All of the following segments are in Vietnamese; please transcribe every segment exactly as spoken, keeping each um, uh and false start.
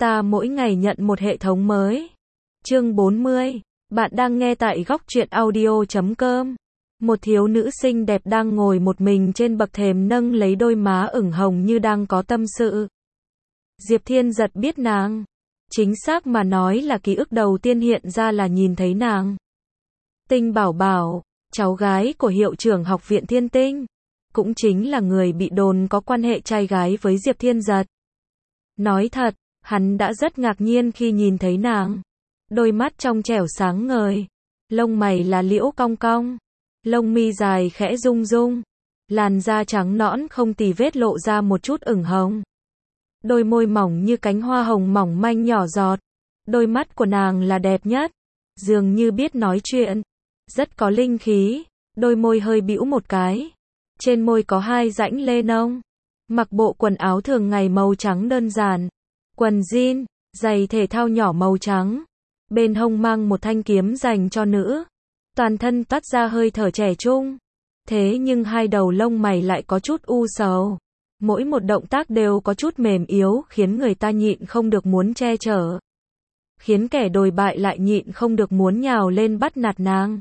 Ta mỗi ngày nhận một hệ thống mới. Chương bốn mươi. Bạn đang nghe tại góc truyện audio chấm com. Một thiếu nữ xinh đẹp đang ngồi một mình trên bậc thềm nâng lấy đôi má ửng hồng như đang có tâm sự. Diệp Thiên Giật biết nàng. Chính xác mà nói là ký ức đầu tiên hiện ra là nhìn thấy nàng. Tinh Bảo Bảo, cháu gái của hiệu trưởng học viện Thiên Tinh, cũng chính là người bị đồn có quan hệ trai gái với Diệp Thiên Giật. Nói thật, hắn đã rất ngạc nhiên khi nhìn thấy nàng. Đôi mắt trong trẻo sáng ngời, lông mày là liễu cong cong, lông mi dài khẽ rung rung, làn da trắng nõn không tì vết lộ ra một chút ửng hồng. Đôi môi mỏng như cánh hoa hồng mỏng manh nhỏ giọt. Đôi mắt của nàng là đẹp nhất, dường như biết nói chuyện, rất có linh khí. Đôi môi hơi bĩu một cái, trên môi có hai rãnh lê nông. Mặc bộ quần áo thường ngày màu trắng đơn giản, quần jean, giày thể thao nhỏ màu trắng, bên hông mang một thanh kiếm dành cho nữ. Toàn thân toát ra hơi thở trẻ trung, thế nhưng hai đầu lông mày lại có chút u sầu. Mỗi một động tác đều có chút mềm yếu, khiến người ta nhịn không được muốn che chở, khiến kẻ đồi bại lại nhịn không được muốn nhào lên bắt nạt nàng.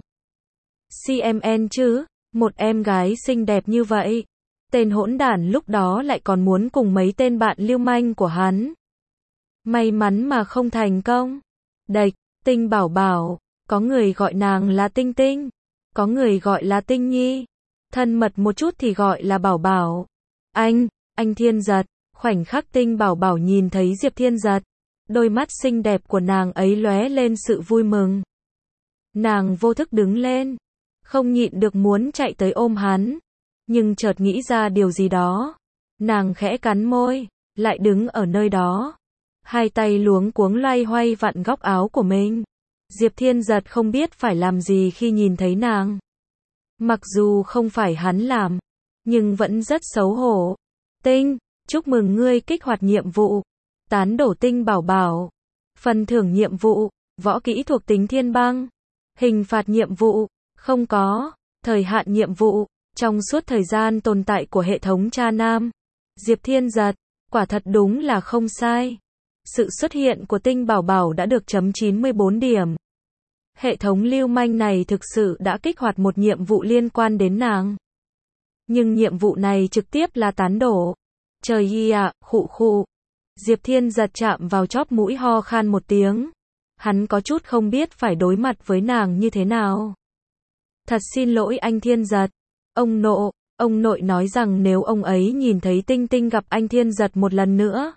xê em en chứ, một em gái xinh đẹp như vậy, tên hỗn đản lúc đó lại còn muốn cùng mấy tên bạn lưu manh của hắn. May mắn mà không thành công. Đệch, Tinh Bảo Bảo, có người gọi nàng là Tinh Tinh, có người gọi là Tinh Nhi, thân mật một chút thì gọi là Bảo Bảo. Anh, anh Thiên Giật. Khoảnh khắc Tinh Bảo Bảo nhìn thấy Diệp Thiên Giật, đôi mắt xinh đẹp của nàng ấy lóe lên sự vui mừng. Nàng vô thức đứng lên, không nhịn được muốn chạy tới ôm hắn, nhưng chợt nghĩ ra điều gì đó. Nàng khẽ cắn môi, lại đứng ở nơi đó, hai tay luống cuống loay hoay vặn góc áo của mình. Diệp Thiên Giật không biết phải làm gì khi nhìn thấy nàng. Mặc dù không phải hắn làm, nhưng vẫn rất xấu hổ. Tinh, chúc mừng ngươi kích hoạt nhiệm vụ. Tán đổ Tinh Bảo Bảo. Phần thưởng nhiệm vụ, võ kỹ thuộc tính thiên băng. Hình phạt nhiệm vụ, không có. Thời hạn nhiệm vụ, trong suốt thời gian tồn tại của hệ thống Cha Nam. Diệp Thiên Giật, quả thật đúng là không sai. Sự xuất hiện của Tinh Bảo Bảo đã được chấm chín mươi bốn điểm. Hệ thống lưu manh này thực sự đã kích hoạt một nhiệm vụ liên quan đến nàng. Nhưng nhiệm vụ này trực tiếp là tán đổ. Trời y ạ, khụ khụ. Diệp Thiên Giật chạm vào chóp mũi ho khan một tiếng. Hắn có chút không biết phải đối mặt với nàng như thế nào. Thật xin lỗi anh Thiên Giật. Ông nộ, ông nội nói rằng nếu ông ấy nhìn thấy Tinh Tinh gặp anh Thiên Giật một lần nữa,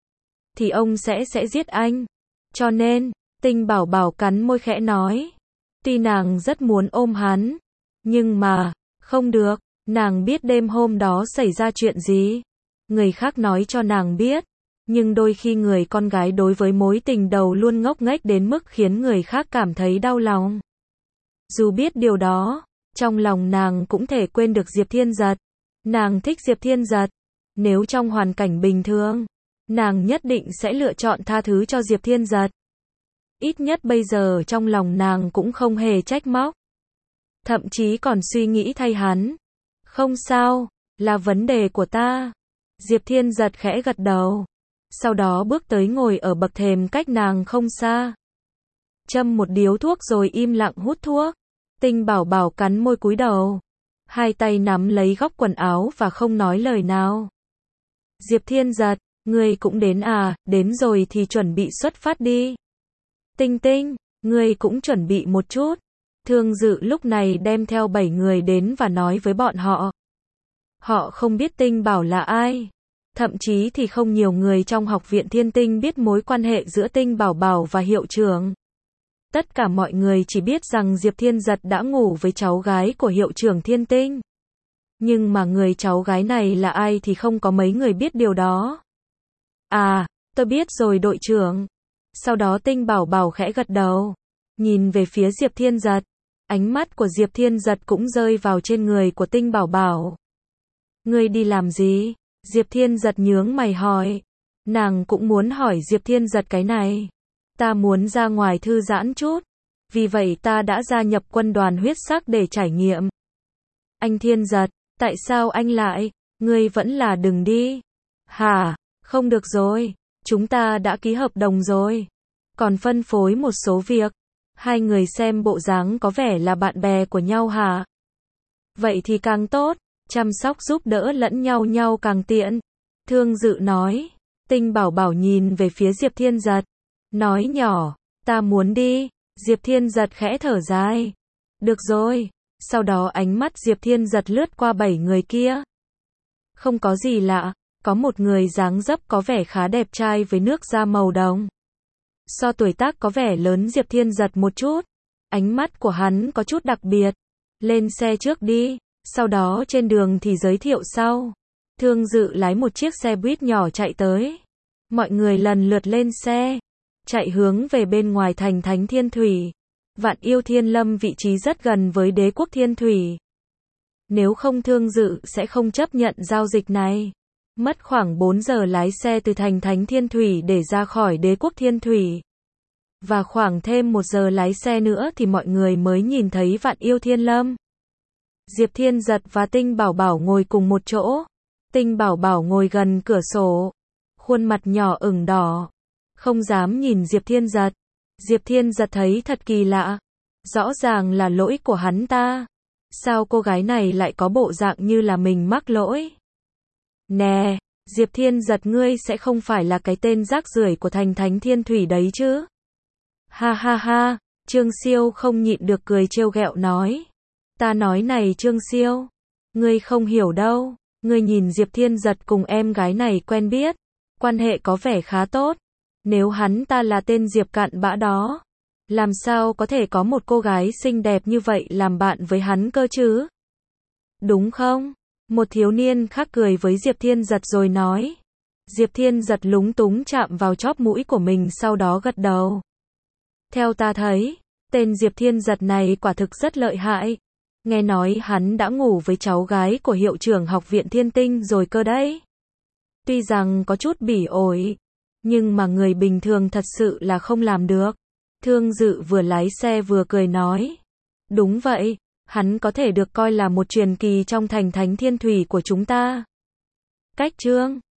thì ông sẽ sẽ giết anh. Cho nên, Tinh Bảo Bảo cắn môi khẽ nói. Tuy nàng rất muốn ôm hắn, nhưng mà, không được. Nàng biết đêm hôm đó xảy ra chuyện gì. Người khác nói cho nàng biết. Nhưng đôi khi người con gái đối với mối tình đầu luôn ngốc nghếch đến mức khiến người khác cảm thấy đau lòng. Dù biết điều đó, trong lòng nàng cũng thể quên được Diệp Thiên Giật. Nàng thích Diệp Thiên Giật. Nếu trong hoàn cảnh bình thường, nàng nhất định sẽ lựa chọn tha thứ cho Diệp Thiên Giật. Ít nhất bây giờ trong lòng nàng cũng không hề trách móc, thậm chí còn suy nghĩ thay hắn. Không sao, là vấn đề của ta. Diệp Thiên Giật khẽ gật đầu, sau đó bước tới ngồi ở bậc thềm cách nàng không xa. Châm một điếu thuốc rồi im lặng hút thuốc. Tinh Bảo Bảo cắn môi cúi đầu, hai tay nắm lấy góc quần áo và không nói lời nào. Diệp Thiên Giật, ngươi cũng đến à, đến rồi thì chuẩn bị xuất phát đi. Tinh Tinh, ngươi cũng chuẩn bị một chút. Thương Dự lúc này đem theo bảy người đến và nói với bọn họ. Họ không biết Tinh Bảo là ai. Thậm chí thì không nhiều người trong học viện Thiên Tinh biết mối quan hệ giữa Tinh Bảo Bảo và hiệu trưởng. Tất cả mọi người chỉ biết rằng Diệp Thiên Giật đã ngủ với cháu gái của hiệu trưởng Thiên Tinh. Nhưng mà người cháu gái này là ai thì không có mấy người biết điều đó. À, tôi biết rồi đội trưởng. Sau đó Tinh Bảo Bảo khẽ gật đầu, nhìn về phía Diệp Thiên Giật. Ánh mắt của Diệp Thiên Giật cũng rơi vào trên người của Tinh Bảo Bảo. Ngươi đi làm gì? Diệp Thiên Giật nhướng mày hỏi. Nàng cũng muốn hỏi Diệp Thiên Giật cái này. Ta muốn ra ngoài thư giãn chút, vì vậy ta đã gia nhập quân đoàn huyết sắc để trải nghiệm. Anh Thiên Giật, tại sao anh lại? Ngươi vẫn là đừng đi. Hả? Không được rồi. Chúng ta đã ký hợp đồng rồi. Còn phân phối một số việc. Hai người xem bộ dáng có vẻ là bạn bè của nhau hả? Vậy thì càng tốt. Chăm sóc giúp đỡ lẫn nhau nhau càng tiện. Thương Dự nói. Tinh Bảo Bảo nhìn về phía Diệp Thiên Giật. Nói nhỏ. Ta muốn đi. Diệp Thiên Giật khẽ thở dài. Được rồi. Sau đó ánh mắt Diệp Thiên Giật lướt qua bảy người kia. Không có gì lạ. Có một người dáng dấp có vẻ khá đẹp trai với nước da màu đồng. So tuổi tác có vẻ lớn Diệp Thiên Giật một chút. Ánh mắt của hắn có chút đặc biệt. Lên xe trước đi. Sau đó trên đường thì giới thiệu sau. Thương Dự lái một chiếc xe buýt nhỏ chạy tới. Mọi người lần lượt lên xe. Chạy hướng về bên ngoài thành Thánh Thiên Thủy. Vạn Yêu Thiên Lâm vị trí rất gần với Đế quốc Thiên Thủy. Nếu không Thương Dự sẽ không chấp nhận giao dịch này. Mất khoảng bốn giờ lái xe từ thành Thánh Thiên Thủy để ra khỏi Đế quốc Thiên Thủy. Và khoảng thêm một giờ lái xe nữa thì mọi người mới nhìn thấy Vạn Yêu Thiên Lâm. Diệp Thiên Giật và Tinh Bảo Bảo ngồi cùng một chỗ. Tinh Bảo Bảo ngồi gần cửa sổ. Khuôn mặt nhỏ ửng đỏ. Không dám nhìn Diệp Thiên Giật. Diệp Thiên Giật thấy thật kỳ lạ. Rõ ràng là lỗi của hắn ta. Sao cô gái này lại có bộ dạng như là mình mắc lỗi? Nè, Diệp Thiên Giật ngươi sẽ không phải là cái tên rác rưởi của thành Thánh Thiên Thủy đấy chứ? Ha ha ha, Trương Siêu không nhịn được cười trêu ghẹo nói. Ta nói này Trương Siêu, ngươi không hiểu đâu, ngươi nhìn Diệp Thiên Giật cùng em gái này quen biết, quan hệ có vẻ khá tốt. Nếu hắn ta là tên Diệp cặn bã đó, làm sao có thể có một cô gái xinh đẹp như vậy làm bạn với hắn cơ chứ? Đúng không? Một thiếu niên khác cười với Diệp Thiên Giật rồi nói. Diệp Thiên Giật lúng túng chạm vào chóp mũi của mình sau đó gật đầu. Theo ta thấy, tên Diệp Thiên Giật này quả thực rất lợi hại. Nghe nói hắn đã ngủ với cháu gái của hiệu trưởng học viện Thiên Tinh rồi cơ đấy. Tuy rằng có chút bỉ ổi, nhưng mà người bình thường thật sự là không làm được. Thương Dự vừa lái xe vừa cười nói. Đúng vậy, hắn có thể được coi là một truyền kỳ trong thành Thánh Thiên Thủy của chúng ta. Cách chương